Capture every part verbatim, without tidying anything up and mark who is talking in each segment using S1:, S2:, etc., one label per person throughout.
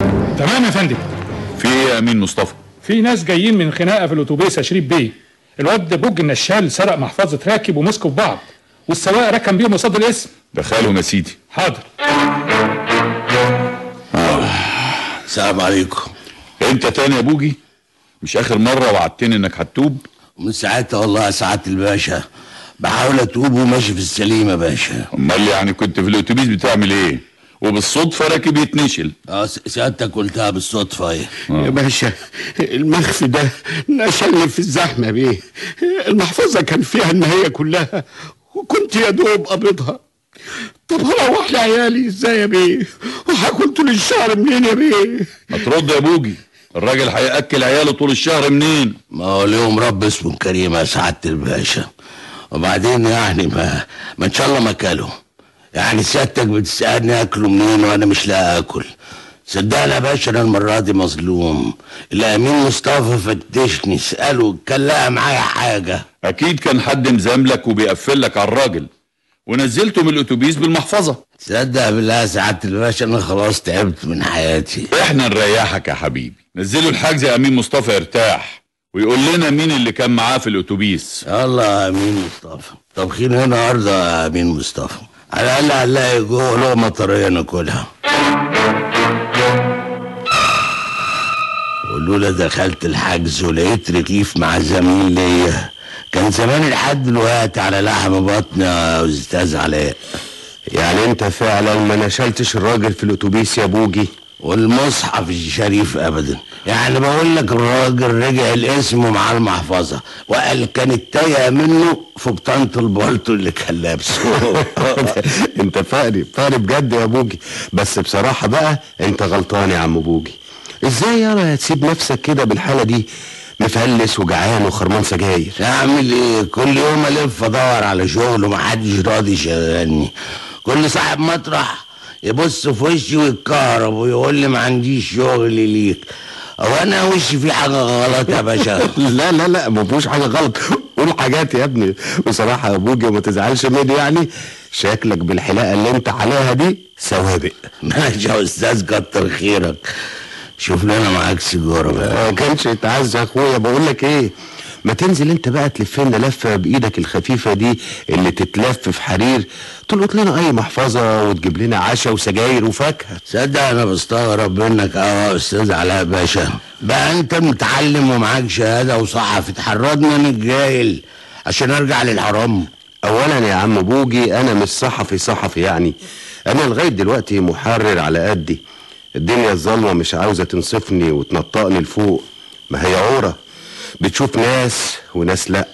S1: تمام يا فندم.
S2: في ايه يا امين مصطفى؟
S1: في ناس جايين من خناقه في الاتوبيس يا شريف بيه. الواد بوج النشال سرق محفظه راكب ومسكوا في بعض، والسواق ركن بيهم قصاد الاسم.
S2: دخلهم يا سيدي.
S1: حاضر.
S3: آه. السلام عليكم.
S2: انت تاني يا بوجي؟ مش اخر مره وعدتني انك هتتوب؟
S3: من ساعتها والله يا سعاده الباشا بحاول اتوب وماشي في السليم يا باشا.
S2: امال يعني كنت في الاتوبيس بتعمل ايه؟ وبالصدفه راكب يتنشل؟
S3: اه سيادتك قلتها بالصدفه ايه؟
S4: آه. يا باشا المخفي ده نشلني في الزحمه بيه. المحفظه كان فيها النهايه كلها وكنت يا دوب قبضها. طب هروح لعيالي ازاي يا بيه؟ وهاكل طول الشهر منين يا بيه؟
S2: ما ترد يا بوجي، الراجل هياكل عياله طول الشهر منين؟
S3: ما هو ليهم رب اسمه كريم يا سعاده الباشا. وبعدين يعني ما ما ان شاء الله ما اكلوا. يعني سيادتك بتسألني اكله منين وانا مش لاقي اكل؟ صدقني يا باشا انا المره دي مظلوم. الامين مصطفى فتشني اساله كان لقى معايا حاجه.
S2: اكيد كان حد مزاملك وبيقفل لك على الراجل ونزلته من الاتوبيس بالمحفظه.
S3: تصدق بالله يا سعاده الباشا انا خلاص تعبت من حياتي.
S2: احنا نريحك يا حبيبي. نزلوا الحجز يا امين مصطفى يرتاح ويقول لنا مين اللي كان معاه في الاتوبيس.
S3: يلا يا امين مصطفى. طبخين هنا ارض يا امين مصطفى، على الاقل هنلاقي جوه لقمه طريه ناكلها. ولولا دخلت الحجز ولقيت رغيف مع زميل ليا كان زمان لحد دلوقتي على لحم بطني يا استاذ علاء.
S4: يعني انت فعلا ما نشلتش الراجل في الاتوبيس يا بوجي؟
S3: والمصحف الشريف ابدا. يعني بقول لك الراجل رجع الاسم مع المحفظه وقال كانت تايه منه في بطانه البالطو اللي كان لابسه.
S4: انت فقري فقري بجد يا بوجي. بس بصراحه بقى انت غلطان يا عم بوجي. ازاي يالا تسيب نفسك كده بالحاله دي مفلس وجعان وخرمان سجاير؟
S3: اعمل ايه؟ كل يوم الف ادور على شغل ومحدش راضي يشغلني. كل صاحب مطرح يبص في وشي ويتكهرب ويقول لي ما عنديش شغل ليك. هو انا وشي في حاجه غلط يا باشا؟
S4: لا لا لا ما فيهوش حاجه غلط. قول حاجات يا ابني بصراحه يا ابوجي وما تزعلش مني. يعني شكلك بالحلاقه اللي انت عليها دي سوابق.
S3: ماشي يا استاذ كتر خيرك. شوف لنا معاك سيجاره بقى.
S4: ما كانش يتعز يا اخويا. بقول لك ايه، ما تنزل انت بقى تلف لنا لفه بايدك الخفيفه دي اللي تتلف في حرير، تلقط لنا اي محفظه وتجيب لنا عشاء وسجاير وفاكهه.
S3: تصدق انا بستغرب منك اه يا استاذ علاء باشا. بقى انت متعلم ومعاك شهاده وصحفي تحرضني انا الجاهل عشان ارجع للحرام؟
S4: اولا يا عم بوجي انا مش صحفي صحفي يعني. انا لغايه دلوقتي محرر على قدي. الدنيا الظلمه مش عاوزه تنصفني وتنطقني لفوق. ما هي عوره بتشوف ناس وناس لا.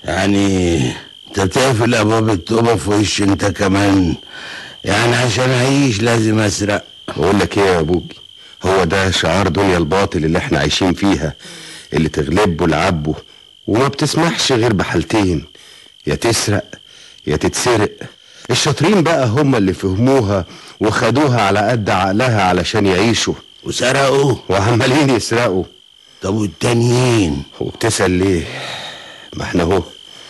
S3: يعني انت تقفل ابواب التوبه في وش انت كمان؟ يعني عشان اعيش لازم اسرق؟
S4: بقول لك ايه يا بوجي، هو ده شعار دنيا الباطل اللي احنا عايشين فيها، اللي تغلبه لعبه وما بتسمحش غير بحالتين، يا تسرق يا تتسرق. الشاطرين بقى هم اللي فهموها وخدوها على قد عقلها علشان يعيشوا،
S3: وسرقوا
S4: وعمالين يسرقوا.
S3: طب والتانيين؟
S4: وبتسأل ليه؟ ما احنا اهو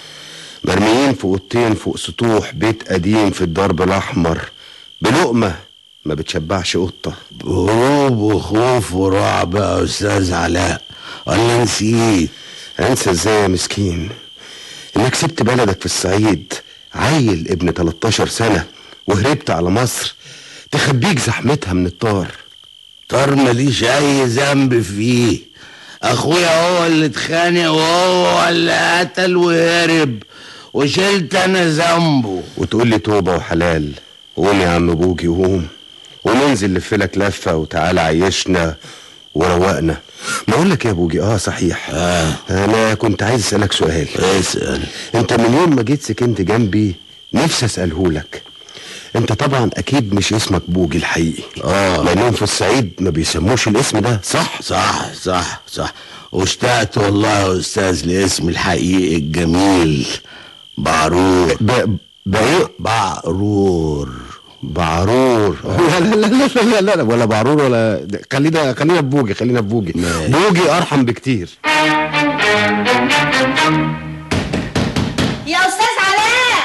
S4: مرميين في اوضتين فوق سطوح بيت قديم في الدرب الاحمر بلقمه ما بتشبعش قطه.
S3: هروب وخوف ورعب يا استاذ علاء، ولا نسيت؟
S4: انسى ازاي يا مسكين؟ انك سبت بلدك في الصعيد عيل ابن تلتاشر سنه وهربت على مصر تخبيك زحمتها من الطار.
S3: طار ماليش اي ذنب فيه. اخويا هو اللي اتخانق وهو اللي قتل وهرب وشلت انا ذنبه.
S4: وتقول لي توبه وحلال؟ قوم يا عم بوجي قوم وننزل لفلك لفه وتعالى عيشنا وروقنا. ما اقول لك يا بوجي اه صحيح
S3: آه.
S4: انا كنت عايز اسالك سؤال.
S3: اسال.
S4: انت من يوم ما جيت سكنت جنبي نفسي اساله لك. انت طبعا اكيد مش اسمك بوجي الحقيقي
S3: اه
S4: لانهم في الصعيد ما بيسموش الاسم ده، صح؟
S3: صح صح صح. واشتقت والله يا استاذ لاسم الحقيقي الجميل بعرور.
S4: ب... بايه؟
S3: بعرور.
S4: بعرور. لا لا لا لا لا لا ولا بعرور ولا. خلينا خلينا ببوجي خلينا ببوجي. بوجي ارحم بكتير.
S5: يا استاذ علاء،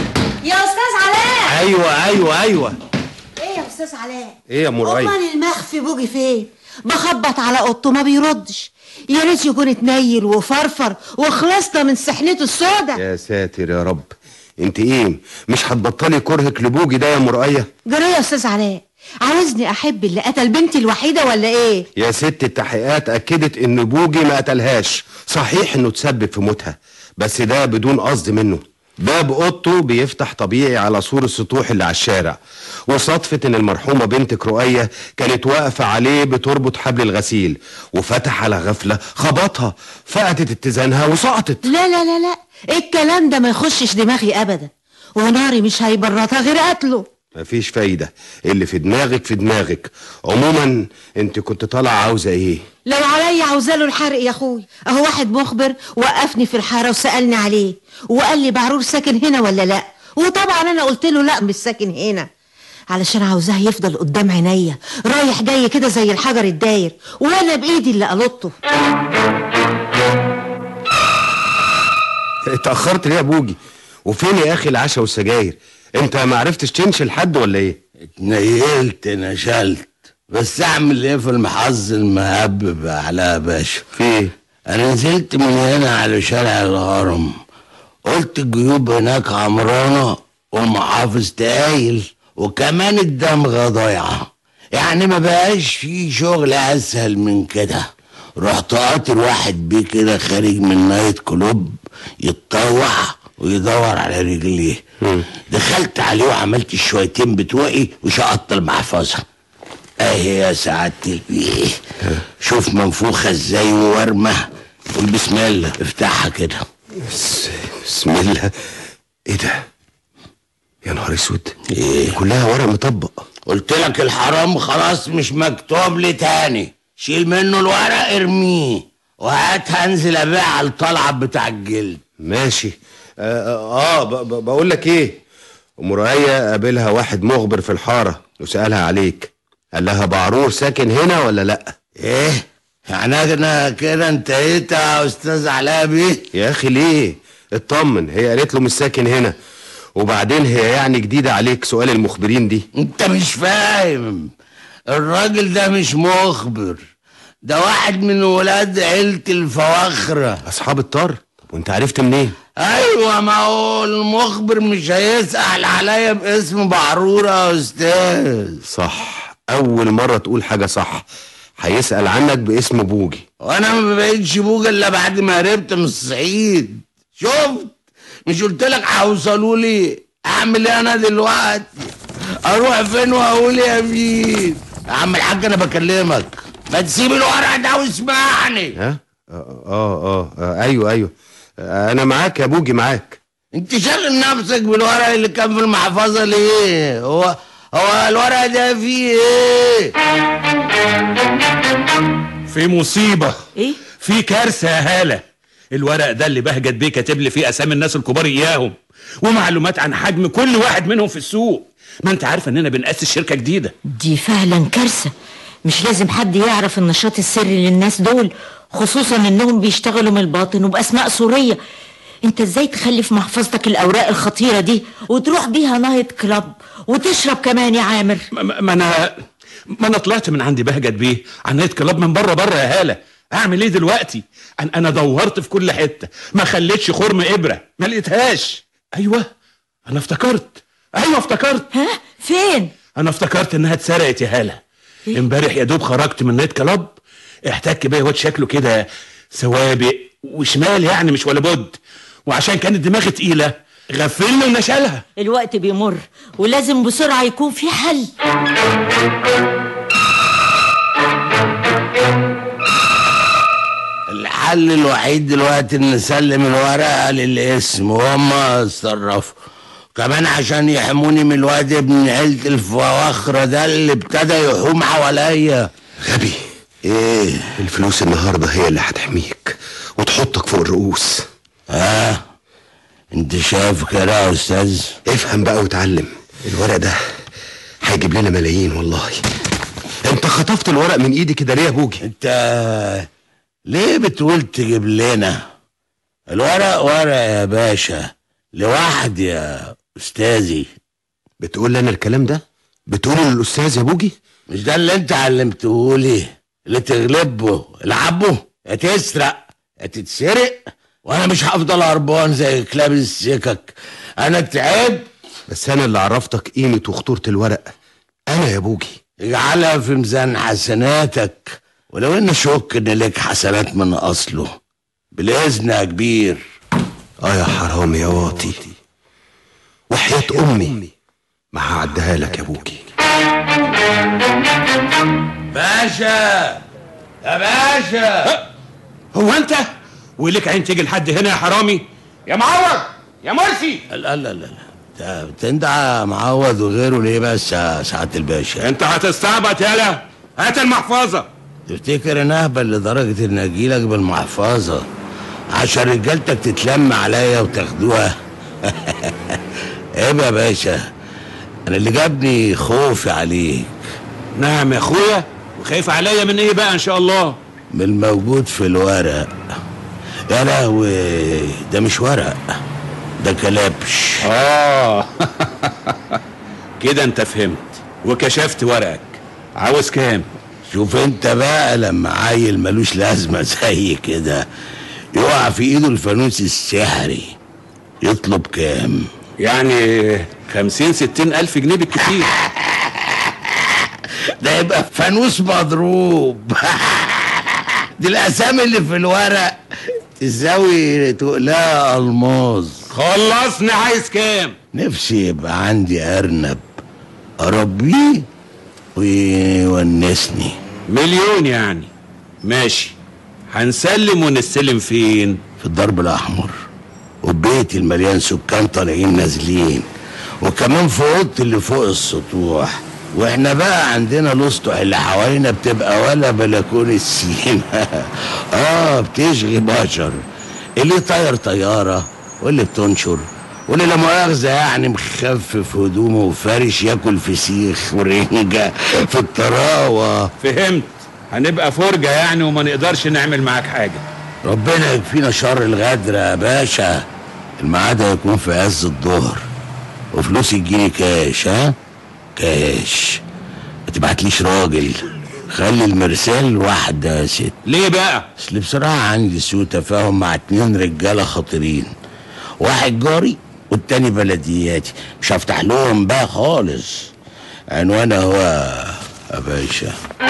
S5: يا استاذ علاء.
S4: ايوه ايوه ايوه.
S5: ايه يا استاذ علاء؟
S4: ايه يا مرعي؟
S5: امال المخفي مخفي بوجي فين؟ بخبط على اوضته ما بيردش. يا ريت يكون اتنيل وفرفر وخلصنا من سحنته السودا.
S4: يا ساتر يا رب. انت ايه مش هتبطلي كرهك لبوجي ده يا مرقيه؟
S5: جرى يا استاذ علاء، عاوزني احب اللي قتل بنتي الوحيده ولا ايه؟
S4: يا ست التحقيقات اكدت ان بوجي ما قتلهاش. صحيح انه تسبب في موتها بس ده بدون قصد منه. باب اوضته بيفتح طبيعي على سور السطوح اللي على الشارع، وصدفة ان المرحومة بنتك رؤية كانت واقفة عليه بتربط حبل الغسيل، وفتح على غفلة خبطها فقدت اتزانها وسقطت.
S5: لا لا لا لا، الكلام ده ما يخشش دماغي ابدا، وناري مش هيبرطها غير قتله.
S4: مفيش فايدة، اللي في دماغك في دماغك. عموما انت كنت طالعة عاوزة ايه؟
S5: لو عليا عاوزاله الحرق يا اخوي. اهو واحد مخبر وقفني في الحاره وسالني عليه وقال لي بعرور ساكن هنا ولا لا، وطبعا انا قلت له لا مش ساكن هنا، علشان عاوزاه يفضل قدام عينيا رايح جاي كده زي الحجر الداير، وانا بايدي اللي قلطه.
S4: اتأخرت ليه يا بوجي؟ وفين يا اخي العشاء والسجاير؟ انت ما عرفتش تنشل حد ولا ايه؟
S3: اتنيلت نشلت، بس اعمل ايه في المحظ المهبب على باشا؟
S4: في ايه؟
S3: انا نزلت من هنا على شارع الهرم، قلت الجيوب هناك عمرانه والمحافظ تقايل وكمان الدمغه ضايعه، يعني ما بقاش في شغل اسهل من كده. رحت قاطر واحد بيه كده خارج من نايت كلوب يتطوع ويدور على رجليه. دخلت عليه وعملت الشويتين بتوعي وشقطت المحفظه. اهي يا سعاده البيه، شوف منفوخه ازاي وورمه، قول بسم الله افتحها كده.
S4: بسم الله. ايه ده؟ يا نهار اسود،
S3: ايه
S4: كلها ورق مطبق.
S3: قلت لك الحرام خلاص مش مكتوب لي تاني، شيل منه الورق ارميه وهات هنزل ابيع على الطلعه بتاع الجلد.
S4: ماشي. اه, آه بقول لك ايه، ام رؤية قابلها واحد مخبر في الحاره وسالها عليك، قال لها بعرور ساكن هنا ولا لا؟
S3: ايه يعني انا كده انتهيت يا استاذ علاء بيه؟
S4: يا اخي ليه؟ اطمن، هي قالت له مش ساكن هنا، وبعدين هي يعني جديده عليك سؤال المخبرين دي؟
S3: انت مش فاهم، الراجل ده مش مخبر، ده واحد من ولاد عيلة الفواخرة
S4: اصحاب الطار. طب وانت عرفت منين؟
S3: ايوه، ما هو المخبر مش هيسأل عليا باسم بعرورة يا استاذ.
S4: صح، اول مرة تقول حاجة صح. هيسأل عنك باسم بوجي،
S3: وانا ما بقيتش بوجي الا بعد ما هربت من الصعيد. شفت؟ مش قلت لك هوصلوا لي؟ اعمل ايه انا دلوقتي؟ اروح فين واقول يا مين؟ يا عم الحاج انا بكلمك، ما تسيب الورق ده واسمعني.
S4: ها؟ آه, آه, اه اه ايوه ايوه آه انا معاك يا بوجي، معاك.
S3: انت شاغل نفسك بالورق اللي كان في المحفظه ليه؟ هو هو الورق ده فيه ايه؟
S6: في مصيبه.
S5: ايه؟
S6: في كارثه يا هاله. الورق ده اللي بهجت بيه كاتب لي فيه اسامي الناس الكبار اياهم ومعلومات عن حجم كل واحد منهم في السوق. ما انت عارفه اننا بنأسس شركه جديده.
S5: دي فعلا كارثه، مش لازم حد يعرف النشاط السري للناس دول، خصوصا انهم بيشتغلوا من الباطن وباسماء سوريه. انت ازاي تخلي في محفظتك الاوراق الخطيره دي وتروح بيها نايت كلاب وتشرب كمان يا عامر؟
S6: ما, ما انا ما انا طلعت من عندي بهجت بيه على نايت كلاب من بره بره يا هاله. اعمل ايه دلوقتي؟ انا انا دورت في كل حته ما خليتش خرم ابره، ما لقيتهاش. ايوه انا افتكرت، ايوه افتكرت.
S5: ها؟ فين؟
S6: انا افتكرت انها اتسرقت يا هاله. امبارح يا دوب خرجت من نايت كلاب، احتك بيا واد شكله كده سوابق وشمال، يعني مش ولا بد، وعشان كانت دماغي تقيله غفلني ونشالها.
S5: الوقت بيمر ولازم بسرعه يكون في حل.
S3: الحل الوحيد دلوقتي ان نسلم الورقه للاسم وهم يتصرفوا، كمان عشان يحموني من الواد ابن عيلة الفواخرة ده اللي ابتدى يحوم حواليا.
S4: غبي.
S3: ايه؟
S4: الفلوس النهارده هي اللي هتحميك وتحطك فوق الرؤوس.
S3: اه انت شايف كده يا استاذ؟
S4: افهم بقى وتعلم. الورق ده هيجيب لنا ملايين والله. انت خطفت الورق من ايدي كده ليه يا بوجي؟
S3: انت ليه بتقول تجيب لنا؟ الورق ورق يا باشا لوحدي يا استاذي.
S4: بتقول لي انا الكلام ده؟ بتقول للاستاذ يا بوجي؟
S3: مش ده اللي انت علمتهولي؟ اللي تغلبه العبه، يا تسرق يا تتسرق، وانا مش هفضل هربان زي كلاب السكك. انا تعبت.
S4: بس انا اللي عرفتك قيمة وخطورة الورق، انا يا بوجي.
S3: اجعلها في ميزان حسناتك، ولو ان شك ان لك حسنات من اصله. بالاذن يا كبير.
S4: اه يا حرام يا واطي، وحياة امي ما هعديها لك يا بوجي.
S3: باشا يا باشا،
S6: هو انت ولك عين تيجي لحد هنا يا حرامي؟ يا معوض يا مرسي.
S3: لا لا لا لا، تندع معوض وغيره ليه بس يا سعاده الباشا؟
S6: انت هتستعبط يالا. هات المحفظه.
S3: تفتكر ان اهبل لدرجه ان اجيلك بالمحفظه عشان رجالتك تتلم عليا وتاخدوها؟ عيب يا باشا، انا اللي جابني خوفي عليك.
S6: نعم يا اخويا، وخايف عليا من ايه بقى ان شاء الله؟
S3: من الموجود في الورق. يا لهوي، ده مش ورق، ده كلبش.
S6: اه كده انت فهمت وكشفت ورقك. عاوز كام؟
S3: شوف انت بقى، لما عيل ملوش لازمه زي كده يقع في ايده الفانوس السحري يطلب كام؟
S6: يعني خمسين ستين الف جنيه بالكتير.
S3: ده يبقى فانوس مضروب. دي الاسامي اللي في الورق تساوي تقلها الماظ.
S6: خلصني. عايز كام؟
S3: نفسي يبقى عندي ارنب اربيه ويونسني.
S6: مليون يعني؟ ماشي، هنسلم ونستلم فين؟
S3: في الدرب الاحمر، وبيتي المليان سكان طالعين نازلين، وكمان في اوضتي اللي فوق السطوح. واحنا بقى عندنا الاسطح اللي حوالينا بتبقى ولا بلكون السيما. اه بتشغي بشر، اللي طاير طياره واللي بتنشر واللي لا مؤاخذه يعني مخفف هدومه وفارش ياكل فسيخ ورنجه في الطراوه.
S6: فهمت، هنبقى فرجه يعني وما نقدرش نعمل معاك حاجه.
S3: ربنا يكفينا شر الغدر يا باشا. الميعاد هيكون في عز الظهر، وفلوسي تجيني كاش. ها كاش، ما تبعتليش راجل، خلي المرسال واحده يا ست.
S6: ليه بقى؟
S3: اصل بصراحه عندي سوء تفاهم مع اتنين رجاله خطيرين، واحد جاري والتاني بلدياتي، مش هفتح لهم بقى خالص. عنوانه هو يا باشا.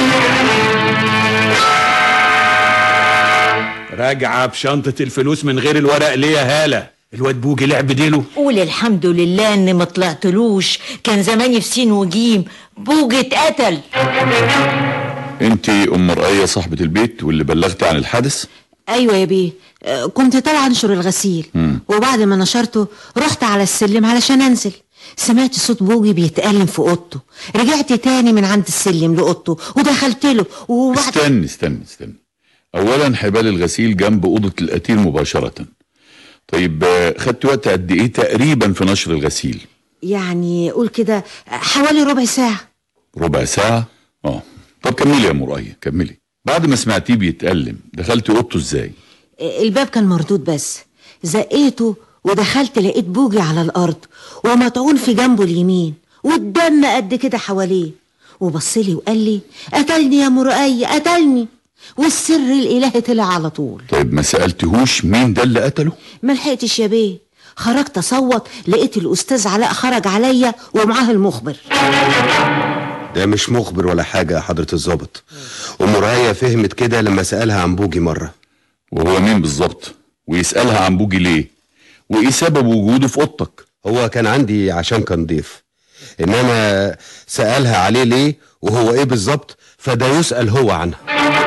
S6: راجعه بشنطه الفلوس من غير الورق ليه يا هاله؟ الواد بوجي لعب ديله.
S5: قول الحمد لله اني ما طلعتلوش، كان زماني في سين وجيم. بوجي اتقتل.
S2: انت ام رقية صاحبة البيت واللي بلغت عن الحادث؟
S5: ايوه يا بيه، آه، كنت طالعه انشر الغسيل. مم. وبعد ما نشرته رحت على السلم علشان انزل، سمعت صوت بوجي بيتألم في اوضته. رجعت تاني من عند السلم لاوضته ودخلت له وبعد...
S2: استني استني استني اولا حبال الغسيل جنب اوضة القتيل مباشرة. طيب خدت وقت قد ايه تقريبا في نشر الغسيل؟
S5: يعني قول كده حوالي ربع ساعة.
S2: ربع ساعة؟ اه طب كملي يا مرقية كملي. بعد ما سمعتيه بيتألم دخلت اوضته ازاي؟
S5: الباب كان مردود، بس زقيته ودخلت لقيت بوجي على الارض ومطعون في جنبه اليمين والدم قد كده حواليه، وبصلي وقال لي قتلني يا مرقية قتلني، والسر الالهي طلع على طول.
S2: طيب ما سألتهوش مين ده اللي قتله؟
S5: ما لحقتش يا بيه، خرجت اصوت لقيت الاستاذ علاء خرج عليا ومعاه المخبر.
S4: ده مش مخبر ولا حاجة يا حضرة الضابط، ومراية فهمت كده لما سألها عن بوجي مرة.
S2: وهو مين بالظبط؟ ويسألها عن بوجي ليه؟ وايه سبب وجوده في اوضتك؟
S4: هو كان عندي عشان كان ضيف، انما سألها عليه ليه وهو ايه بالظبط فده يسأل هو عنها.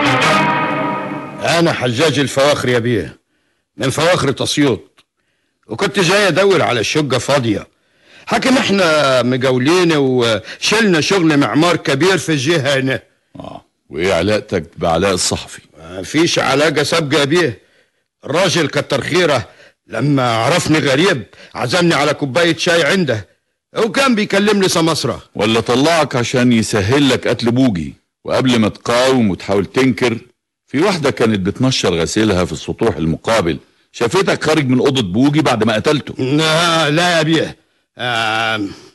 S7: انا حجاج الفواخر يا بيه، من فواخر اسيوط، وكنت جاي ادور على شقه فاضيه. حكم احنا مجاولين وشلنا شغل معمار كبير في الجهه هنا.
S2: اه وايه علاقتك بعلاء الصحفي؟
S7: مفيش علاقه سابقه يا بيه. الراجل كتر خيره لما عرفني غريب عزمني على كوبايه شاي عنده، وكان بيكلمني سمسره.
S2: ولا طلعك عشان يسهل لك قتل بوجي، وقبل ما تقاوم وتحاول تنكر في واحده كانت بتنشر غسيلها في السطوح المقابل شافتك خارج من اوضه بوجي بعد ما قتلته.
S7: لا لا يا بيه، آه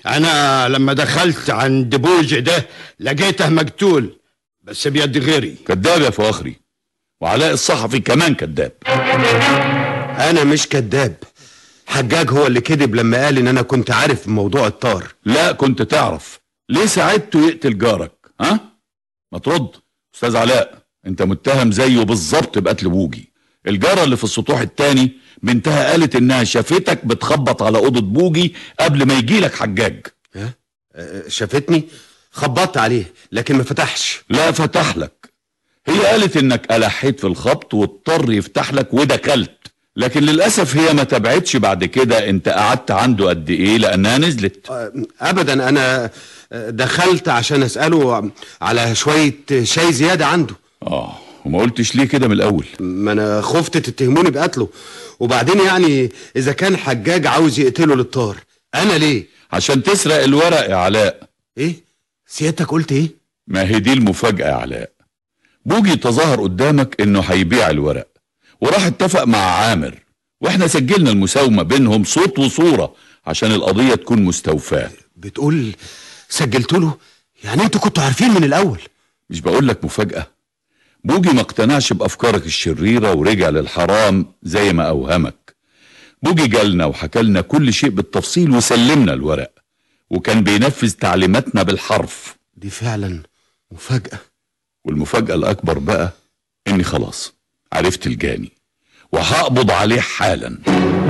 S7: انا لما دخلت عند بوجي ده لقيته مقتول بس بيد غيري.
S2: كذاب يا فواخري، وعلاء الصحفي كمان كذاب.
S4: انا مش كذاب، حجاج هو اللي كذب لما قال ان انا كنت عارف موضوع الطار.
S2: لا كنت تعرف، ليه ساعدته يقتل جارك؟ ها ما ترد. استاذ علاء، انت متهم زيه بالظبط بقتل بوجي. الجاره اللي في السطوح التاني بنتها قالت انها شافتك بتخبط على اوضه بوجي قبل ما يجيلك حجاج.
S4: ها شافتني؟ خبطت عليه لكن ما فتحش.
S2: لا فتح لك، هي قالت انك ألحيت في الخبط واضطر يفتح لك ودخلت، لكن للاسف هي ما تبعتش بعد كده انت قعدت عنده قد ايه لانها نزلت.
S4: ابدا، انا دخلت عشان اساله على شويه شاي زياده عنده.
S2: اه وما قلتش ليه كده من الاول؟
S4: ما انا خفت تتهموني بقتله، وبعدين يعني اذا كان حجاج عاوز يقتله للطار انا ليه؟
S2: عشان تسرق الورق يا علاء.
S4: ايه سيادتك قلت ايه؟
S2: ما هي دي المفاجأة يا علاء. بوجي تظاهر قدامك انه هيبيع الورق وراح اتفق مع عامر، واحنا سجلنا المساومة بينهم صوت وصورة عشان القضية تكون مستوفاة.
S4: بتقول سجلت له؟ يعني انتوا كنتوا عارفين من الاول؟
S2: مش بقول لك مفاجأة؟ بوجي ما اقتنعش بافكارك الشريرة ورجع للحرام زي ما اوهمك. بوجي جالنا وحكالنا كل شيء بالتفصيل وسلمنا الورق، وكان بينفذ تعليماتنا بالحرف.
S4: دي فعلا مفاجأة.
S2: والمفاجأة الأكبر بقى إني خلاص عرفت الجاني وهقبض عليه حالا.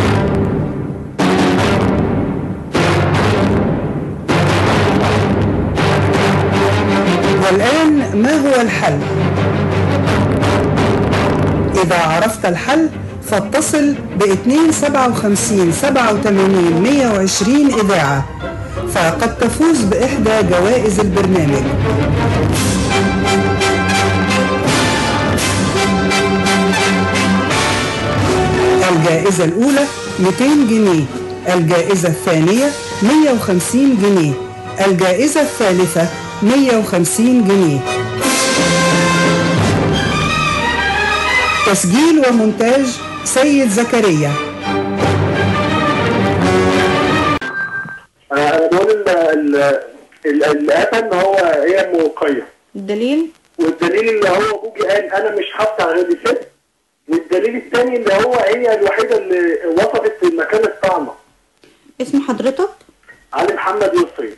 S8: والآن ما هو الحل؟ إذا عرفت الحل فاتصل باثنين سبعة وخمسين سبعة وثمانين مية وعشرين إذاعة، فقد تفوز بإحدى جوائز البرنامج. الجائزة الأولى مئتين جنيه، الجائزة الثانية مية وخمسين جنيه، الجائزة الثالثة مية وخمسين جنيه. تسجيل ومونتاج سيد زكريا.
S9: انا بقول الآفة ان هو هي موقية.
S10: الدليل؟
S9: والدليل اللي هو بوجي قال انا مش حاطه على غير ست، والدليل الثاني اللي هو هي الوحيده اللي وصفت في مكان الطعنه.
S10: اسم حضرتك؟
S9: علي محمد يسري.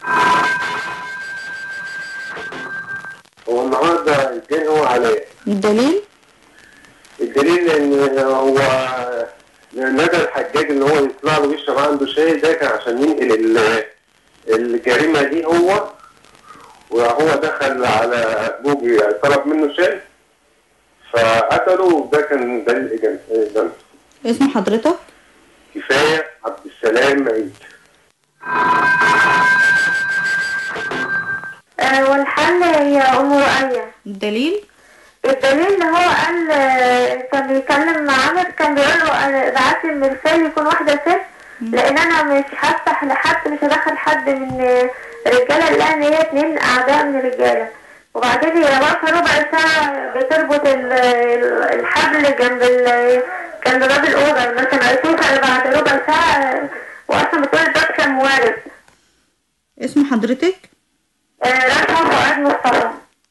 S9: هو النهارده الجاني هو علاء.
S10: الدليل؟
S9: الدليل ان هو نادى الحجاج ان هو يطلع له يشرب عنده شاي، ده كان عشان ينقل الجريمه دي هو، وهو دخل على بوجي طلب منه شاي فقتله، وده كان دليل إجابته.
S10: اسم حضرتك؟
S9: كفاية عبد السلام عيد.
S11: آه والحل هي أم رؤية.
S10: الدليل؟
S11: الدليل ان هو قال كان بيتكلم مع عامر، كان بيقول له ابعت لي المرسال يكون واحدة ست، لان انا مش هفتح لحد، مش هدخل حد من رجالة، لان هي اتنين اعداء من الرجالة. وبعدين هي واقفة ربع ساعة بتربط الحبل جنب جنب باب الأوضة، مثلا اشوفها بعد ربع ساعة واصلا بتقول الباب كان موارد.
S10: اسم حضرتك؟
S11: آه رفعة فؤاد مصطفى.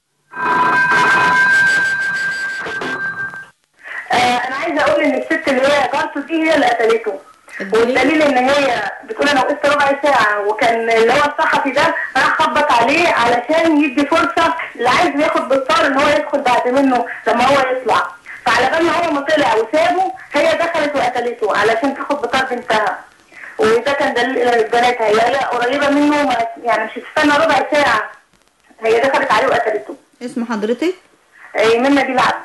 S11: آه انا عايزة اقول ان الست اللي هي جارته دي هي اللي قتلته، والدليل ان هي بتقول انا وقفت ربع ساعه، وكان اللي هو الصحفي ده راح خبط عليه علشان يدي فرصه اللي عايز ياخد بالطار ان هو يدخل بعد منه لما هو يطلع، فعلى بال ما هو ما طلع وسابه هي دخلت وقتلته علشان تاخد بطار بنتها، وده كان دليل بناتها، هي هي قريبه منه يعني مش هتستنى ربع ساعه، هي دخلت عليه وقتلته.
S10: اسم حضرتك؟
S11: اي منى دي العبد.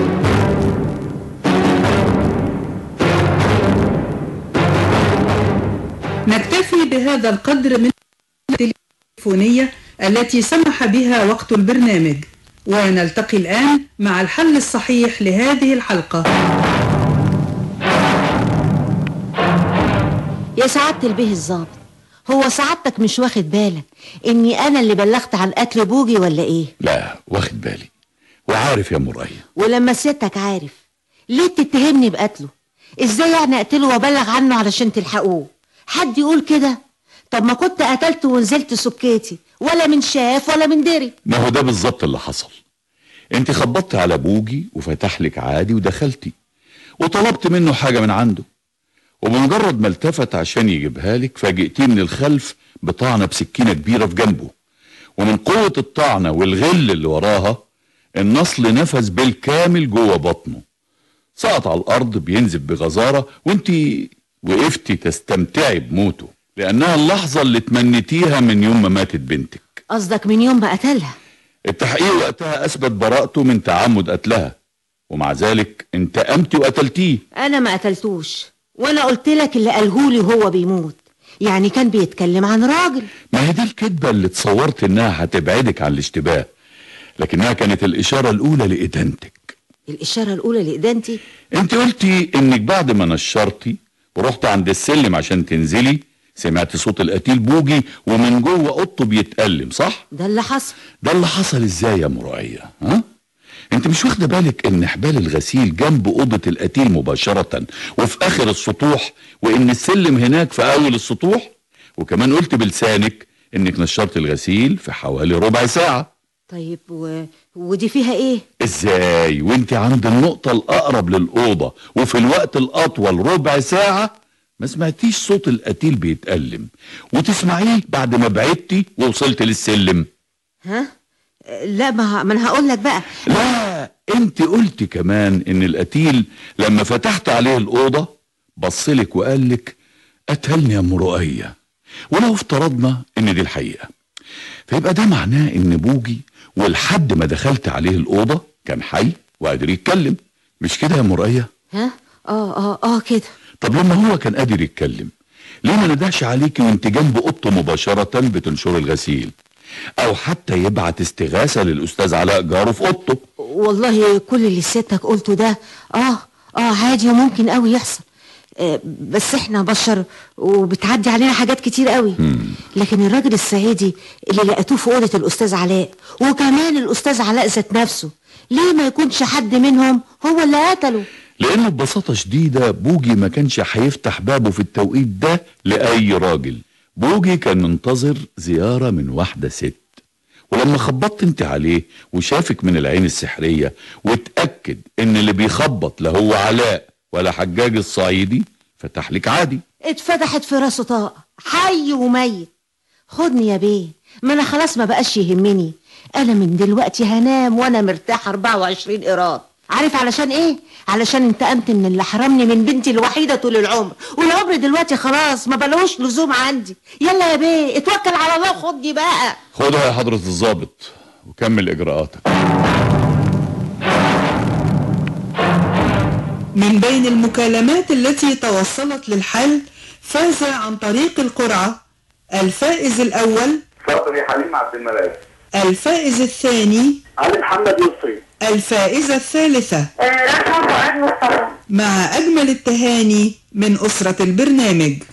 S8: نكتفي بهذا القدر من التليفونية التي سمح بها وقت البرنامج، ونلتقي الآن مع الحل الصحيح لهذه الحلقة.
S5: يا سعادة البيه الظابط، هو سعادتك مش واخد بالك اني انا اللي بلغت عن قتل بوجي ولا ايه؟
S2: لا واخد بالي وعارف يا مرأية.
S5: ولما سيادتك عارف ليه تتهمني بقتله؟ ازاي يعني اقتله وابلغ عنه علشان تلحقوه؟ حد يقول كده؟ طب ما كنت قتلت ونزلت سكيتي، ولا من شاف ولا من دري.
S2: ما هو ده بالظبط اللي حصل. انت خبطت على بوجي وفتح لك عادي ودخلتي وطلبت منه حاجة من عنده، وبمجرد ما التفت عشان يجيبها لك فاجئتيه من الخلف بطعنة بسكينة كبيرة في جنبه، ومن قوة الطعنة والغل اللي وراها النصل نفذ بالكامل جوه بطنه، سقط على الأرض بينزف بغزارة، وانت وقفتي تستمتعي بموته لأنها اللحظة اللي تمنيتيها من يوم ما ماتت بنتك.
S5: قصدك من يوم ما قتلها؟
S2: التحقيق وقتها أثبت براءته من تعمد قتلها، ومع ذلك انتقمتي وقتلتيه.
S5: أنا ما قتلتوش، وأنا قلت لك اللي قالهولي هو بيموت، يعني كان بيتكلم عن راجل.
S2: ما هي دي الكذبة اللي تصورت إنها هتبعدك عن الاشتباه، لكنها كانت الإشارة الأولى لإدانتك.
S5: الإشارة الأولى لإدانتي؟
S2: أنت قلتي إنك بعد ما نشرتي ورحت عند السلم عشان تنزلي سمعت صوت القتيل بوجي ومن جوه اوضته بيتألم، صح؟
S5: ده اللي حصل.
S2: ده اللي حصل ازاي يا مرعية؟ ها؟ انت مش واخده بالك ان حبال الغسيل جنب اوضه القتيل مباشره وفي اخر السطوح، وان السلم هناك في اول السطوح؟ وكمان قلت بلسانك انك نشرت الغسيل في حوالي ربع ساعه.
S5: طيب و... ودي فيها ايه؟
S2: ازاي وانت عند النقطه الاقرب للاوضه وفي الوقت الاطول ربع ساعه ما سمعتيش صوت القتيل بيتألم وتسمعيه بعد ما بعدتي ووصلت للسلم؟
S5: ها؟ لا ما, ما انا هقول لك بقى.
S2: لا انت قلتي كمان ان القتيل لما فتحت عليه الاوضه بصلك وقالك قتلني يا ام رؤية. ولو افترضنا ان دي الحقيقه فيبقى ده معناه ان بوجي ولحد ما دخلت عليه الاوضه كان حي وقادر يتكلم، مش كده يا ام رؤية؟
S5: ها؟ اه اه اه كده.
S2: طب لما هو كان قادر يتكلم ليه ما ندهش عليكي وانت جنب اوضته مباشره بتنشر الغسيل، او حتى يبعت استغاثه للاستاذ علاء جاره في اوضته؟
S5: والله كل اللي سيادتك قلته ده اه اه عادي وممكن قوي يحصل، آه بس احنا بشر وبتعدي علينا حاجات كتير قوي.
S2: مم.
S5: لكن الراجل الصعيدي اللي لقيتوه في اوضه الاستاذ علاء وكمان الاستاذ علاء ذات نفسه، ليه ما يكونش حد منهم هو اللي قتله؟
S2: لانه ببساطه شديده بوجي ما كانش هيفتح بابه في التوقيت ده لاي راجل. بوجي كان منتظر زياره من واحده ست، ولما خبطت انت عليه وشافك من العين السحريه واتاكد ان اللي بيخبط لا هو علاء ولا حجاج الصعيدي فتح لك عادي.
S5: اتفتحت في راسه طاقه حي وميت. خدني يا بيه، ما انا خلاص ما بقاش يهمني، انا من دلوقتي هنام وانا مرتاح أربعة وعشرين قيراط. عارف علشان ايه؟ علشان انتقمت من اللي حرمني من بنتي الوحيده طول العمر، والعمر دلوقتي خلاص ما بلوش لزوم عندي. يلا يا بيه اتوكل على الله وخدني بقى.
S2: خدها يا حضره الضابط وكمل اجراءاتك.
S8: من بين المكالمات التي توصلت للحل فاز عن طريق القرعه الفائز الاول
S9: صبري حليم عبد الملاك،
S8: الفائز الثاني
S9: علي محمد يسري،
S8: الفائزة الثالثة
S11: رحمة فؤاد مصطفى.
S8: مع أجمل التهاني من أسرة البرنامج.